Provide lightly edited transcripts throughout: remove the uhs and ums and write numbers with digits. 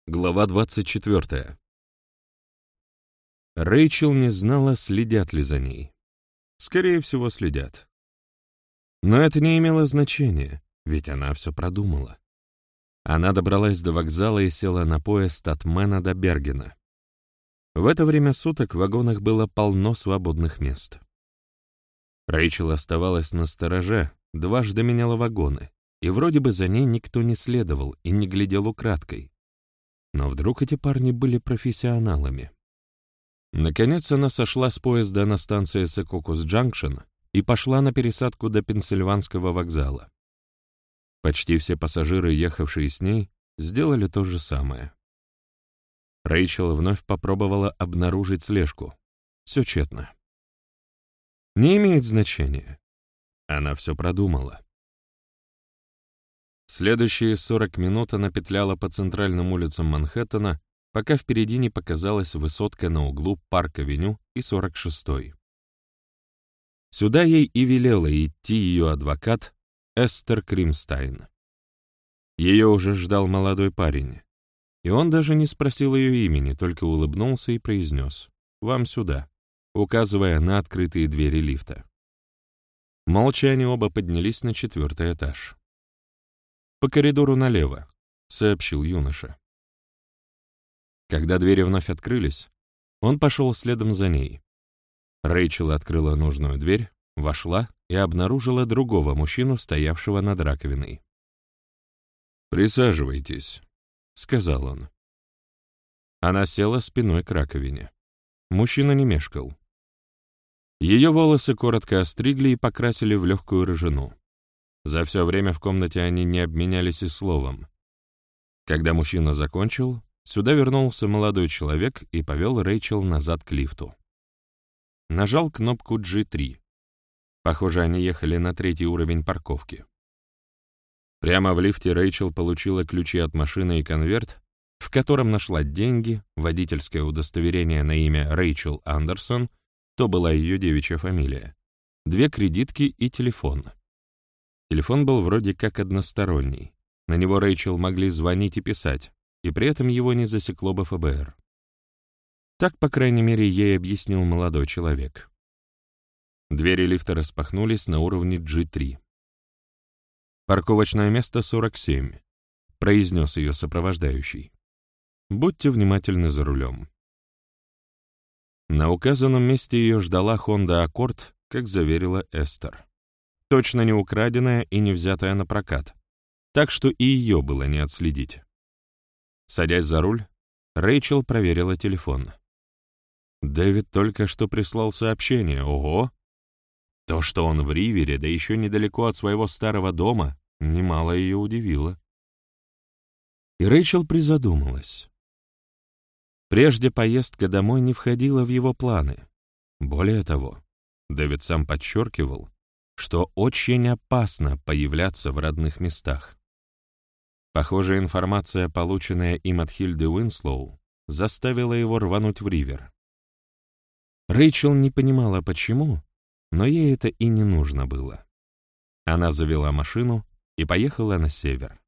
Глава 24. Рэйчел не знала, следят ли за ней. Скорее всего, следят. Но это не имело значения, ведь она все продумала. Она добралась до вокзала и села на поезд от Мэна до Бергена. В это время суток в вагонах было полно свободных мест. Рэйчел оставалась настороже, дважды меняла вагоны, и вроде бы за ней никто не следовал и не глядел украдкой. Но вдруг эти парни были профессионалами. Наконец она сошла с поезда на станции Секокус-Джанкшен и пошла на пересадку до Пенсильванского вокзала. Почти все пассажиры, ехавшие с ней, сделали то же самое. Рэйчел вновь попробовала обнаружить слежку. Все тщетно. Не имеет значения. Она все продумала. Следующие 40 минут она петляла по центральным улицам Манхэттена, пока впереди не показалась высотка на углу Парк-авеню и 46-й. Сюда ей и велела идти ее адвокат Эстер Кримстайн. Ее уже ждал молодой парень, и он даже не спросил ее имени, только улыбнулся и произнес «Вам сюда», указывая на открытые двери лифта. Молча они оба поднялись на 4-й этаж. «По коридору налево», — сообщил юноша. Когда двери вновь открылись, он пошел следом за ней. Рэйчел открыла нужную дверь, вошла и обнаружила другого мужчину, стоявшего над раковиной. «Присаживайтесь», — сказал он. Она села спиной к раковине. Мужчина не мешкал. Ее волосы коротко остригли и покрасили в легкую рыжину. За все время в комнате они не обменялись и словом. Когда мужчина закончил, сюда вернулся молодой человек и повел Рэйчел назад к лифту. Нажал кнопку G3. Похоже, они ехали на 3-й уровень парковки. Прямо в лифте Рэйчел получила ключи от машины и конверт, в котором нашла деньги, водительское удостоверение на имя Рэйчел Андерсон, то была ее девичья фамилия, 2 кредитки и телефон. Телефон был вроде как односторонний. На него Рэйчел могли звонить и писать, и при этом его не засекло бы ФБР. Так, по крайней мере, ей объяснил молодой человек. Двери лифта распахнулись на уровне G3. «Парковочное место 47», — произнес ее сопровождающий. «Будьте внимательны за рулем». На указанном месте ее ждала Honda Accord, как заверила Эстер. Точно не украденная и не взятая на прокат, так что и ее было не отследить. Садясь за руль, Рэйчел проверила телефон. Дэвид только что прислал сообщение, ого! То, что он в Ривере, да еще недалеко от своего старого дома, немало ее удивило. И Рэйчел призадумалась. Прежде поездка домой не входила в его планы. Более того, Дэвид сам подчеркивал, что очень опасно появляться в родных местах. Похоже, информация, полученная им от Хильды Уинслоу, заставила его рвануть в Ривер. Рэйчел не понимала, почему, но ей это и не нужно было. Она завела машину и поехала на север.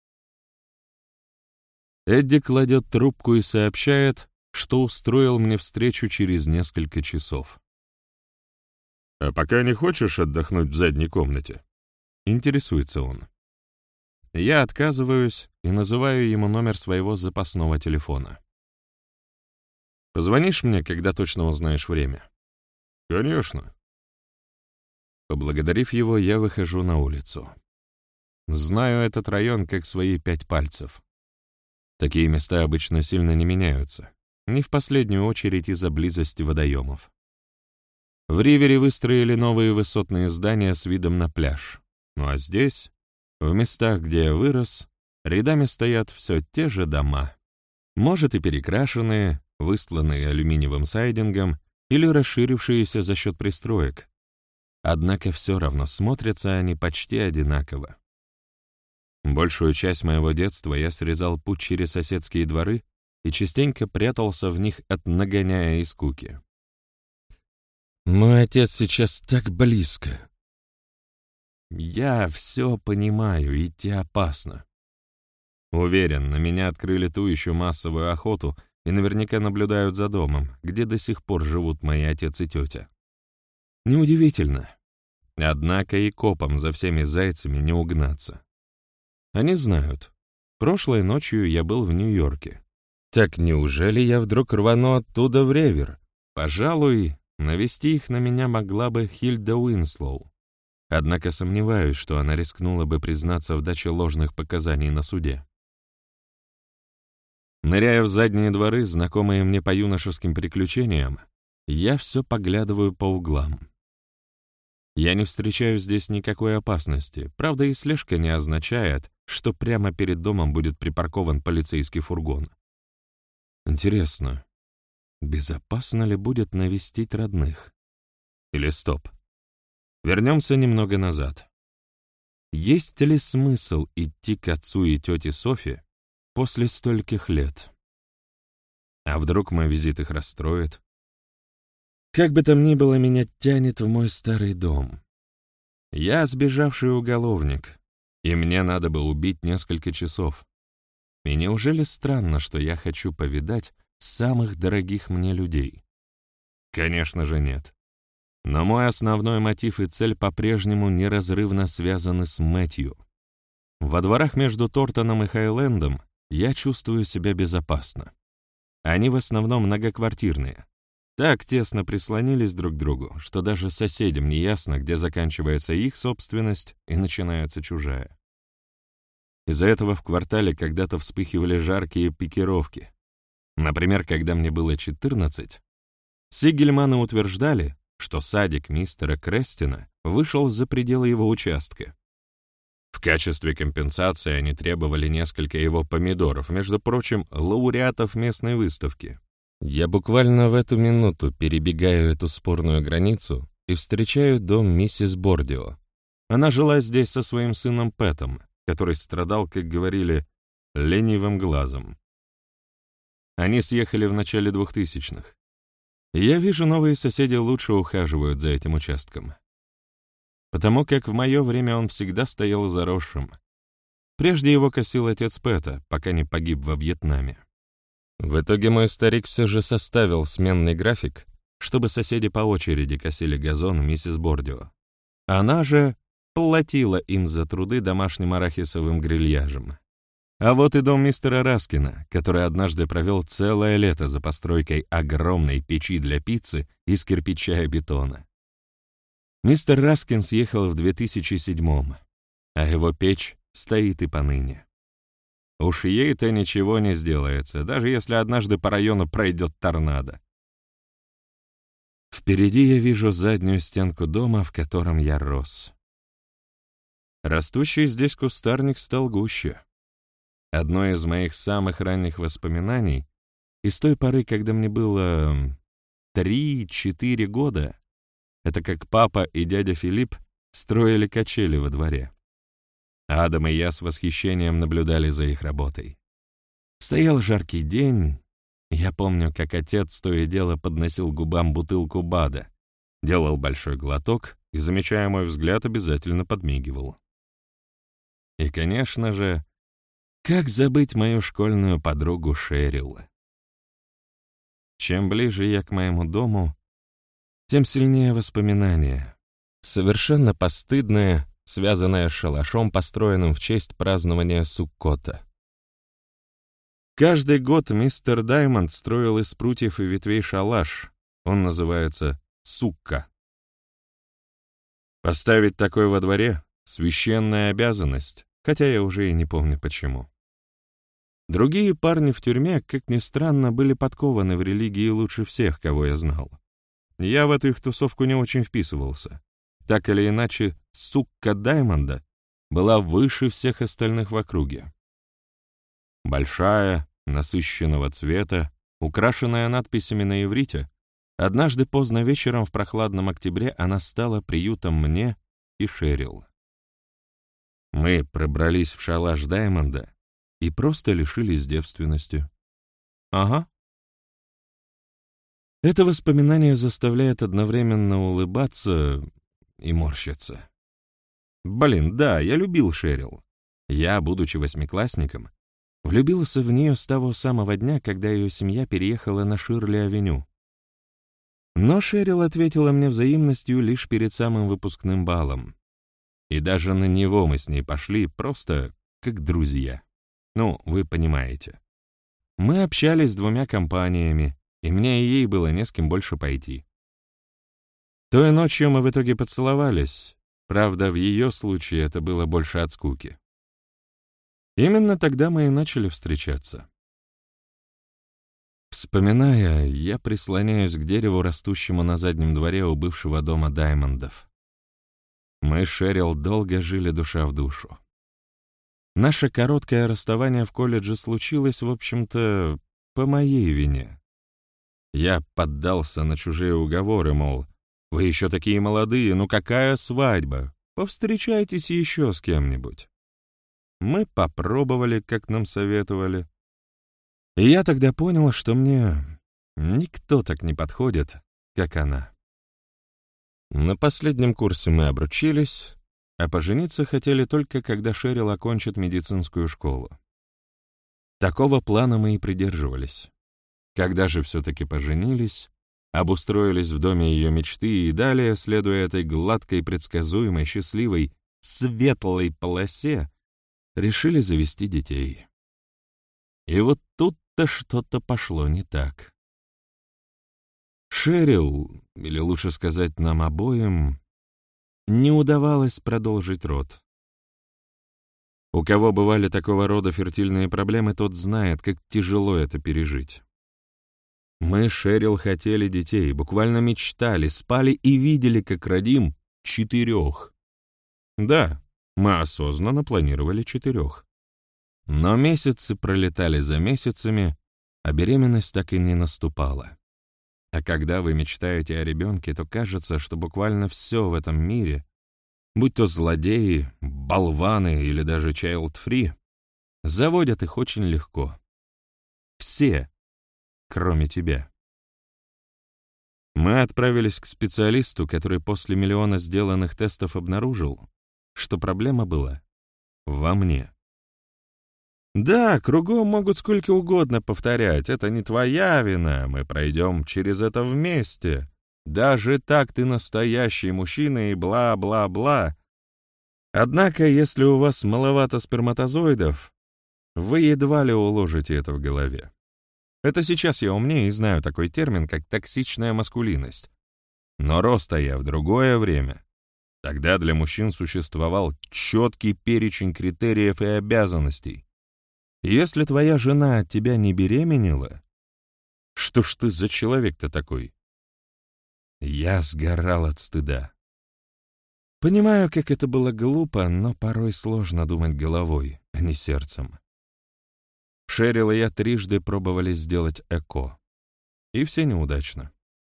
Эдди кладет трубку и сообщает, что устроил мне встречу через несколько часов. «А пока не хочешь отдохнуть в задней комнате?» — интересуется он. Я отказываюсь и называю ему номер своего запасного телефона. «Позвонишь мне, когда точно узнаешь время?» «Конечно». Поблагодарив его, я выхожу на улицу. Знаю этот район как свои 5 пальцев. Такие места обычно сильно не меняются, не в последнюю очередь из-за близости водоемов. В Ривере выстроили новые высотные здания с видом на пляж. Ну а здесь, в местах, где я вырос, рядами стоят все те же дома. Может, и перекрашенные, выстланные алюминиевым сайдингом или расширившиеся за счет пристроек. Однако все равно смотрятся они почти одинаково. Большую часть моего детства я срезал путь через соседские дворы и частенько прятался в них от нагоняя и скуки. Мой отец сейчас так близко. Я все понимаю, идти опасно. Уверен, на меня открыли ту еще массовую охоту и наверняка наблюдают за домом, где до сих пор живут мои отец и тетя. Неудивительно. Однако и копам за всеми зайцами не угнаться. Они знают. Прошлой ночью я был в Нью-Йорке. Так неужели я вдруг рвану оттуда в Ревер? Пожалуй, навести их на меня могла бы Хильда Уинслоу. Однако сомневаюсь, что она рискнула бы признаться в даче ложных показаний на суде. Ныряя в задние дворы, знакомые мне по юношеским приключениям, я все поглядываю по углам. Я не встречаю здесь никакой опасности, правда и слежка не означает, что прямо перед домом будет припаркован полицейский фургон. Интересно, безопасно ли будет навестить родных? Или стоп. Вернемся немного назад. Есть ли смысл идти к отцу и тете Софи после стольких лет? А вдруг мой визит их расстроит? Как бы там ни было, меня тянет в мой старый дом. Я сбежавший уголовник, и мне надо бы убить несколько часов. И неужели странно, что я хочу повидать самых дорогих мне людей? Конечно же нет. Но мой основной мотив и цель по-прежнему неразрывно связаны с Мэтью. Во дворах между Тортоном и Хайлендом я чувствую себя безопасно. Они в основном многоквартирные. Так тесно прислонились друг к другу, что даже соседям не ясно, где заканчивается их собственность и начинается чужая. Из-за этого в квартале когда-то вспыхивали жаркие пикировки. Например, когда мне было 14, Сигельманы утверждали, что садик мистера Крестина вышел за пределы его участка. В качестве компенсации они требовали несколько его помидоров, между прочим, лауреатов местной выставки. Я буквально в эту минуту перебегаю эту спорную границу и встречаю дом миссис Бордио. Она жила здесь со своим сыном Пэтом, который страдал, как говорили, ленивым глазом. Они съехали в начале 2000-х. Я вижу, новые соседи лучше ухаживают за этим участком. Потому как в мое время он всегда стоял заросшим. Прежде его косил отец Пэта, пока не погиб во Вьетнаме. В итоге мой старик все же составил сменный график, чтобы соседи по очереди косили газон миссис Бордио. Она же платила им за труды домашним арахисовым грильяжем. А вот и дом мистера Раскина, который однажды провел целое лето за постройкой огромной печи для пиццы из кирпича и бетона. Мистер Раскин съехал в 2007-м, а его печь стоит и поныне. Уж ей-то ничего не сделается, даже если однажды по району пройдет торнадо. Впереди я вижу заднюю стенку дома, в котором я рос. Растущий здесь кустарник стал гуще. Одно из моих самых ранних воспоминаний из той поры, когда мне было 3-4 года, это как папа и дядя Филипп строили качели во дворе. Адам и я с восхищением наблюдали за их работой. Стоял жаркий день. Я помню, как отец то и дело подносил губам бутылку БАДа, делал большой глоток и, замечая мой взгляд, обязательно подмигивал. И, конечно же, как забыть мою школьную подругу Шерил? Чем ближе я к моему дому, тем сильнее воспоминания. Совершенно постыдное, связанное с шалашом, построенным в честь празднования Суккота. Каждый год мистер Даймонд строил из прутьев и ветвей шалаш. Он называется сукка. Поставить такой во дворе — священная обязанность, хотя я уже и не помню почему. Другие парни в тюрьме, как ни странно, были подкованы в религии лучше всех, кого я знал. Я в эту их тусовку не очень вписывался. Так или иначе, сукка Даймонда была выше всех остальных в округе. Большая, насыщенного цвета, украшенная надписями на иврите, однажды поздно вечером в прохладном октябре она стала приютом мне и Шерил. Мы пробрались в шалаш Даймонда и просто лишились девственности. Ага. Это воспоминание заставляет одновременно улыбаться и морщиться. Блин, да, я любил Шерил. Я, будучи восьмиклассником, Влюбился в нее с того самого дня, когда ее семья переехала на Ширли-авеню. Но Шерил ответила мне взаимностью лишь перед самым выпускным балом. И даже на него мы с ней пошли просто как друзья. Ну, вы понимаете. Мы общались с двумя компаниями, и мне и ей было не с кем больше пойти. Той ночью мы в итоге поцеловались. Правда, в ее случае это было больше от скуки. Именно тогда мы и начали встречаться. Вспоминая, я прислоняюсь к дереву, растущему на заднем дворе у бывшего дома Даймондов. Мы с Шерил долго жили душа в душу. Наше короткое расставание в колледже случилось, в общем-то, по моей вине. Я поддался на чужие уговоры, мол, вы еще такие молодые, ну какая свадьба? Повстречайтесь еще с кем-нибудь. Мы попробовали, как нам советовали. И я тогда понял, что мне никто так не подходит, как она. На последнем курсе мы обручились, а пожениться хотели только, когда Шерил окончит медицинскую школу. Такого плана мы и придерживались. Когда же все-таки поженились, обустроились в доме ее мечты и далее, следуя этой гладкой, предсказуемой, счастливой, светлой полосе, решили завести детей. И вот тут-то что-то пошло не так. Шерил, или лучше сказать нам обоим, не удавалось продолжить род. У кого бывали такого рода фертильные проблемы, тот знает, как тяжело это пережить. Мы с Шерил хотели детей, буквально мечтали, спали и видели, как родим 4. Да, мы осознанно планировали 4. Но месяцы пролетали за месяцами, а беременность так и не наступала. А когда вы мечтаете о ребенке, то кажется, что буквально все в этом мире, будь то злодеи, болваны или даже child-free, заводят их очень легко. Все, кроме тебя. Мы отправились к специалисту, который после миллиона сделанных тестов обнаружил, что проблема была во мне. Да, кругом могут сколько угодно повторять, это не твоя вина, мы пройдем через это вместе. Даже так ты настоящий мужчина и бла-бла-бла. Однако, если у вас маловато сперматозоидов, вы едва ли уложите это в голове. Это сейчас я умнее и знаю такой термин, как токсичная маскулинность. Но рос-то я в другое время. Тогда для мужчин существовал четкий перечень критериев и обязанностей. Если твоя жена от тебя не беременела, что ж ты за человек-то такой? Я сгорал от стыда. Понимаю, как это было глупо, но порой сложно думать головой, а не сердцем. Шерил и я трижды пробовали сделать ЭКО. И все неудачно.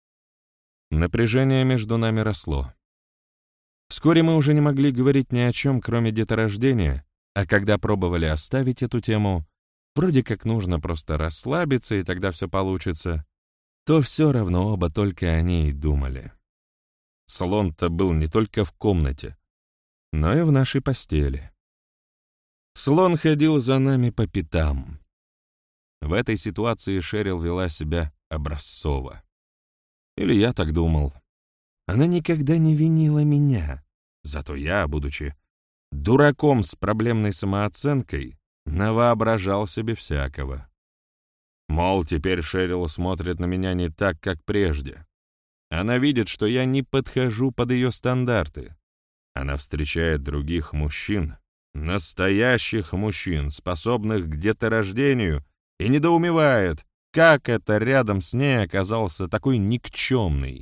Напряжение между нами росло. Вскоре мы уже не могли говорить ни о чем, кроме деторождения, а когда пробовали оставить эту тему, вроде как нужно просто расслабиться, и тогда все получится, то все равно оба только о ней думали. Слон-то был не только в комнате, но и в нашей постели. Слон ходил за нами по пятам. В этой ситуации Шерил вела себя образцово. Или я так думал. Она никогда не винила меня. Зато я, будучи дураком с проблемной самооценкой, навоображал себе всякого. Мол, теперь Шерил смотрит на меня не так, как прежде. Она видит, что я не подхожу под ее стандарты. Она встречает других мужчин, настоящих мужчин, способных к деторождению, и недоумевает, как это рядом с ней оказался такой никчемный.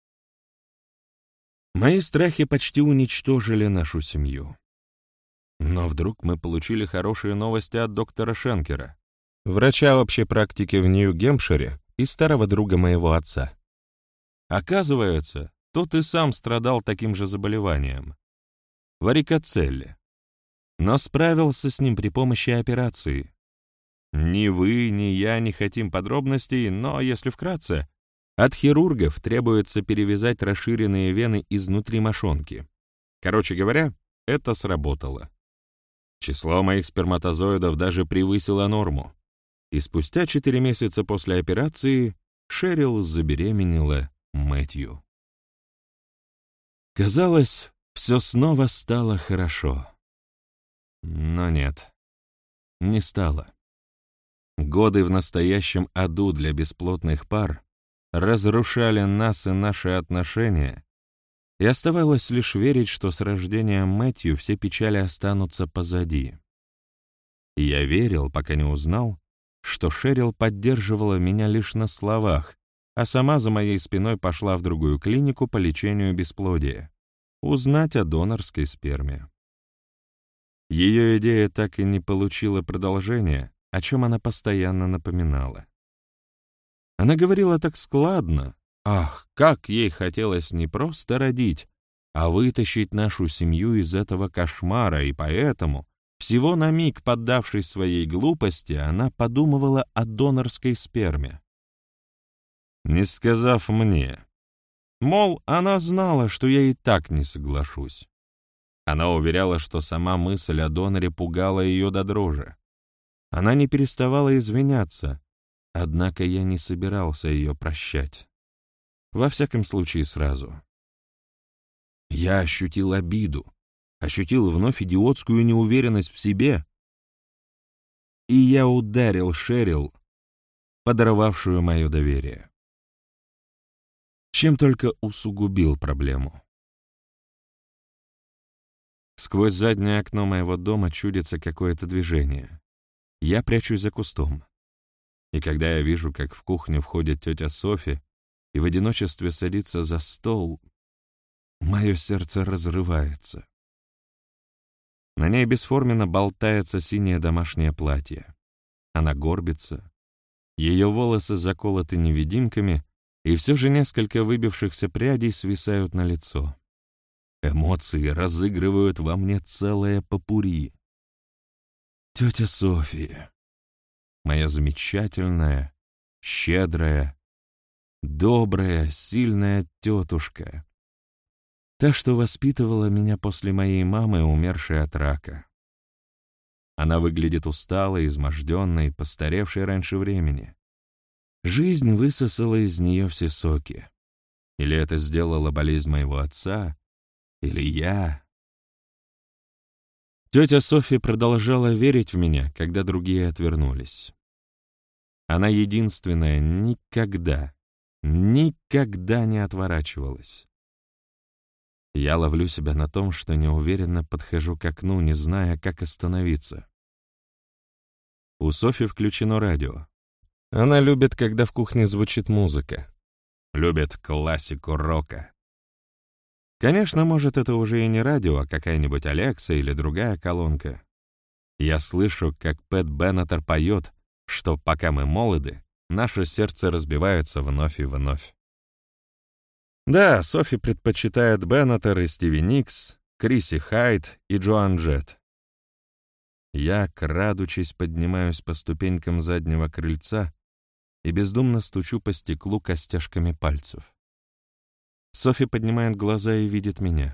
Мои страхи почти уничтожили нашу семью. Но вдруг мы получили хорошие новости от доктора Шенкера, врача общей практики в Нью-Гэмпшире и старого друга моего отца. Оказывается, тот и сам страдал таким же заболеванием — варикоцелле, но справился с ним при помощи операции. Ни вы, ни я не хотим подробностей, но, если вкратце, от хирургов требуется перевязать расширенные вены изнутри мошонки. Короче говоря, это сработало. Число моих сперматозоидов даже превысило норму, и спустя 4 месяца после операции Шерил забеременела Мэтью. Казалось, все снова стало хорошо. Но нет, не стало. Годы в настоящем аду для бесплотных пар разрушали нас и наши отношения, и оставалось лишь верить, что с рождением Мэтью все печали останутся позади. И я верил, пока не узнал, что Шерил поддерживала меня лишь на словах, а сама за моей спиной пошла в другую клинику по лечению бесплодия, узнать о донорской сперме. Ее идея так и не получила продолжения, о чем она постоянно напоминала. Она говорила так складно. Ах, как ей хотелось не просто родить, а вытащить нашу семью из этого кошмара, и поэтому, всего на миг поддавшись своей глупости, она подумывала о донорской сперме. Не сказав мне. Мол, она знала, что я и так не соглашусь. Она уверяла, что сама мысль о доноре пугала ее до дрожи. Она не переставала извиняться, однако я не собирался ее прощать. Во всяком случае, сразу. Я ощутил обиду, ощутил вновь идиотскую неуверенность в себе, и я ударил Шерил, подорвавшую мое доверие. Чем только усугубил проблему. Сквозь заднее окно моего дома чудится какое-то движение. Я прячусь за кустом. И когда я вижу, как в кухню входит тетя Софи и в одиночестве садится за стол, мое сердце разрывается. На ней бесформенно болтается синее домашнее платье. Она горбится. Ее волосы заколоты невидимками, и все же несколько выбившихся прядей свисают на лицо. Эмоции разыгрывают во мне целое попурри. Тетя София, моя замечательная, щедрая, добрая, сильная тетушка, та, что воспитывала меня после моей мамы, умершей от рака. Она выглядит усталой, изможденной, постаревшей раньше времени. Жизнь высосала из нее все соки. Или это сделала болезнь моего отца, или я. Тетя Софья продолжала верить в меня, когда другие отвернулись. Она единственная никогда не отворачивалась. Я ловлю себя на том, что неуверенно подхожу к окну, не зная, как остановиться. У Софи включено радио. Она любит, когда в кухне звучит музыка. Любит классику рока. Конечно, может, это уже и не радио, а какая-нибудь Алекса или другая колонка. Я слышу, как Пэт Беннетер поет, что пока мы молоды, наше сердце разбивается вновь и вновь. Да, Софи предпочитает Беннетер и Стиви Никс, Криси Хайд и Джоан Джетт. Я, крадучись, поднимаюсь по ступенькам заднего крыльца и бездумно стучу по стеклу костяшками пальцев. Софи поднимает глаза и видит меня.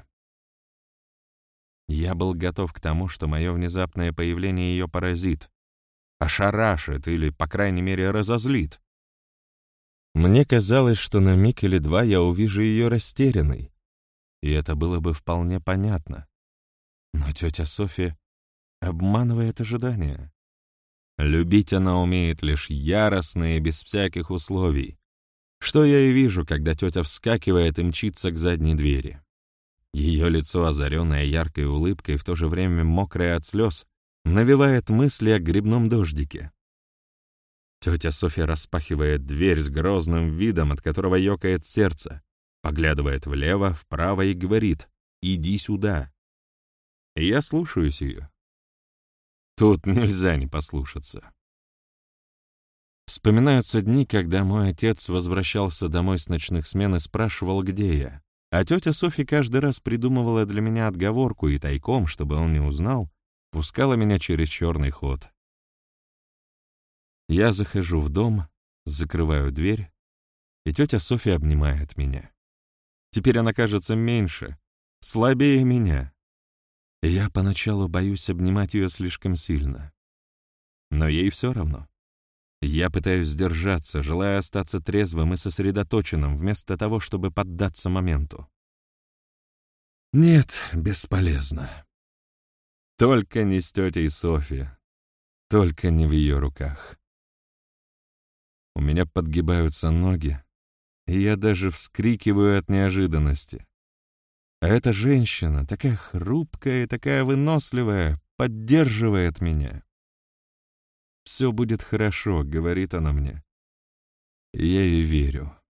Я был готов к тому, что мое внезапное появление ее поразит, ошарашит или, по крайней мере, разозлит. Мне казалось, что на миг или два я увижу ее растерянной, и это было бы вполне понятно. Но тетя Софи обманывает ожидания. Любить она умеет лишь яростно и без всяких условий, что я и вижу, когда тетя вскакивает и мчится к задней двери. Ее лицо, озаренное яркой улыбкой, в то же время мокрое от слез, навевает мысли о грибном дождике. Тетя Софья распахивает дверь с грозным видом, от которого ёкает сердце, поглядывает влево, вправо и говорит: «Иди сюда». И я слушаюсь ее. Тут нельзя не послушаться. Вспоминаются дни, когда мой отец возвращался домой с ночных смен и спрашивал, где я, а тетя Софья каждый раз придумывала для меня отговорку и тайком, чтобы он не узнал, пускала меня через черный ход. Я захожу в дом, закрываю дверь, и тетя Софья обнимает меня. Теперь она кажется меньше, слабее меня. Я поначалу боюсь обнимать ее слишком сильно. Но ей все равно. Я пытаюсь сдержаться, желая остаться трезвым и сосредоточенным, вместо того, чтобы поддаться моменту. Нет, бесполезно. Только не с тетей Софи, только не в ее руках. У меня подгибаются ноги, и я даже вскрикиваю от неожиданности. А эта женщина, такая хрупкая и такая выносливая, поддерживает меня. «Все будет хорошо», — говорит она мне. И я ей верю.